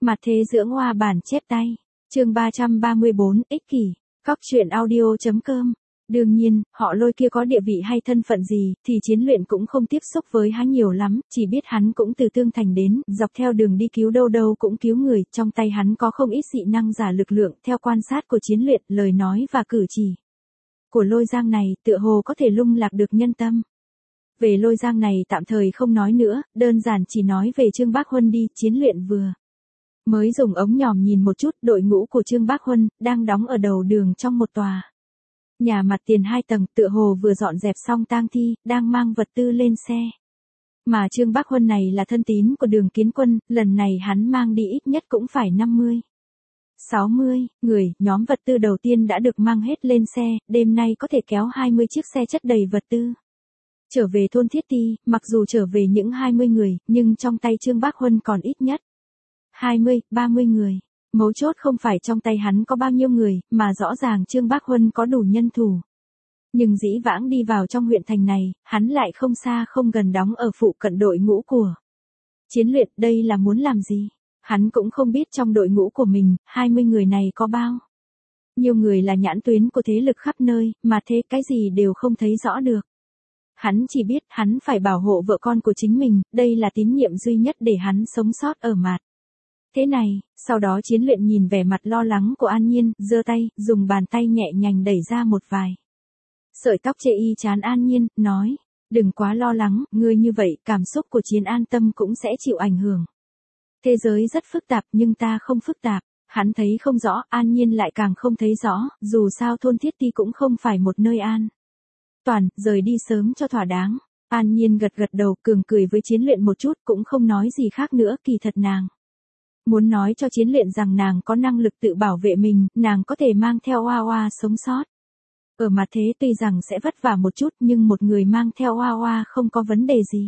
Mặt thế dưỡng hoa bản chép tay. Chương 334, ích kỷ. Cóc truyện audio.com. Đương nhiên, họ Lôi kia có địa vị hay thân phận gì, thì Chiến Luyện cũng không tiếp xúc với hắn nhiều lắm, chỉ biết hắn cũng từ Tương Thành đến, dọc theo đường đi cứu đâu đâu cũng cứu người, trong tay hắn có không ít dị năng giả lực lượng, theo quan sát của Chiến Luyện, lời nói và cử chỉ của Lôi Giang này, tựa hồ có thể lung lạc được nhân tâm. Về Lôi Giang này tạm thời không nói nữa, đơn giản chỉ nói về Trương Bác Huân đi. Chiến Luyện vừa mới dùng ống nhòm nhìn một chút, đội ngũ của Trương Bác Huân đang đóng ở đầu đường trong một tòa nhà mặt tiền 2 tầng, tựa hồ vừa dọn dẹp xong tang thi, đang mang vật tư lên xe. Mà Trương Bác Huân này là thân tín của Đường Kiến Quân, lần này hắn mang đi ít nhất cũng phải 60 người, nhóm vật tư đầu tiên đã được mang hết lên xe, đêm nay có thể kéo 20 chiếc xe chất đầy vật tư trở về thôn Thiết Ti. Mặc dù trở về những 20 người, nhưng trong tay Trương Bác Huân còn ít nhất 20-30 người. Mấu chốt không phải trong tay hắn có bao nhiêu người, mà rõ ràng Trương Bác Huân có đủ nhân thủ. Nhưng dĩ vãng đi vào trong huyện thành này, hắn lại không xa không gần đóng ở phụ cận đội ngũ của Chiến Luyện. Đây là muốn làm gì? Hắn cũng không biết trong đội ngũ của mình, 20 người này có bao nhiêu người là nhãn tuyến của thế lực khắp nơi, mà thế cái gì đều không thấy rõ được. Hắn chỉ biết hắn phải bảo hộ vợ con của chính mình, đây là tín nhiệm duy nhất để hắn sống sót ở mặt thế này. Sau đó Chiến Luyện nhìn vẻ mặt lo lắng của An Nhiên, giơ tay, dùng bàn tay nhẹ nhàng đẩy ra một vài sợi tóc chê y chán An Nhiên, nói, đừng quá lo lắng, ngươi như vậy, cảm xúc của Chiến An tâm cũng sẽ chịu ảnh hưởng. Thế giới rất phức tạp nhưng ta không phức tạp. Hắn thấy không rõ, An Nhiên lại càng không thấy rõ, dù sao thôn Thiết Ti cũng không phải một nơi an toàn, rời đi sớm cho thỏa đáng. An Nhiên gật gật đầu, cường cười với Chiến Luyện một chút, cũng không nói gì khác nữa. Kỳ thật nàng muốn nói cho Chiến Luyện rằng nàng có năng lực tự bảo vệ mình, nàng có thể mang theo Hoa Hoa sống sót. Ở mặt thế tuy rằng sẽ vất vả một chút, nhưng một người mang theo Hoa Hoa không có vấn đề gì.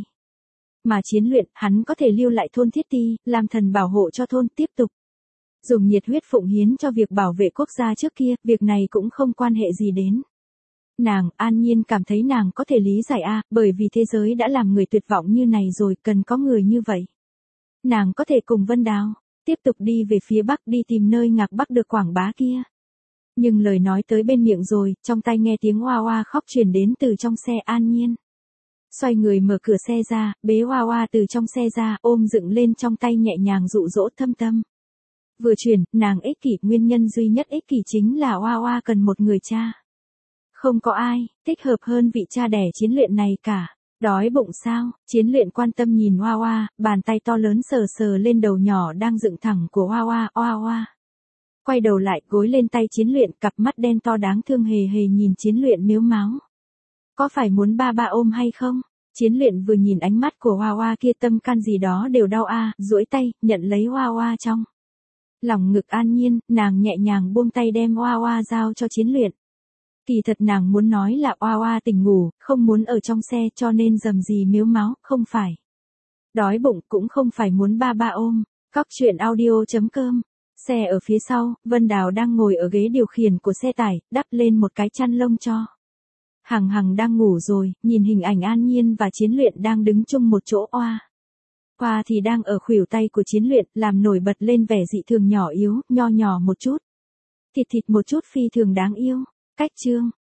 Mà Chiến Luyện, hắn có thể lưu lại thôn Thiết Ti, làm thần bảo hộ cho thôn, tiếp tục dùng nhiệt huyết phụng hiến cho việc bảo vệ quốc gia trước kia, việc này cũng không quan hệ gì đến nàng. An Nhiên cảm thấy nàng có thể lý giải bởi vì thế giới đã làm người tuyệt vọng như này rồi, cần có người như vậy. Nàng có thể cùng Vân Đào tiếp tục đi về phía Bắc, đi tìm nơi Ngạc Bắc được quảng bá kia. Nhưng lời nói tới bên miệng rồi, trong tai nghe tiếng Hoa Hoa khóc truyền đến từ trong xe. An Nhiên xoay người mở cửa xe ra, bế Hoa Hoa từ trong xe ra, ôm dựng lên trong tay nhẹ nhàng dụ dỗ. Thâm tâm vừa chuyển, nàng ích kỷ, nguyên nhân duy nhất ích kỷ chính là Hoa Hoa cần một người cha. Không có ai thích hợp hơn vị cha đẻ Chiến Luyện này cả. Đói bụng sao? Chiến Luyện quan tâm nhìn Hoa Hoa, bàn tay to lớn sờ sờ lên đầu nhỏ đang dựng thẳng của Hoa Hoa. Hoa Hoa quay đầu lại, gối lên tay Chiến Luyện, cặp mắt đen to đáng thương hề hề nhìn Chiến Luyện mếu máo. Có phải muốn ba ba ôm hay không? Chiến Luyện vừa nhìn ánh mắt của Hoa Hoa kia, tâm can gì đó đều đau duỗi tay, nhận lấy Hoa Hoa trong lòng ngực An Nhiên, nàng nhẹ nhàng buông tay đem Hoa Hoa giao cho Chiến Luyện. Kỳ thật nàng muốn nói là Hoa Hoa tỉnh ngủ, không muốn ở trong xe, cho nên rầm rì mếu máo, không phải đói bụng, cũng không phải muốn ba ba ôm. Cóc truyện audio.com. Xe ở phía sau, Vân Đào đang ngồi ở ghế điều khiển của xe tải, đắp lên một cái chăn lông cho Hằng Hằng đang ngủ rồi, nhìn hình ảnh An Nhiên và Chiến Luyện đang đứng chung một chỗ. Hoa Hoa thì đang ở khuỷu tay của Chiến Luyện, làm nổi bật lên vẻ dị thường nhỏ yếu, nho nhỏ một chút, thịt thịt một chút, phi thường đáng yêu. Cách chương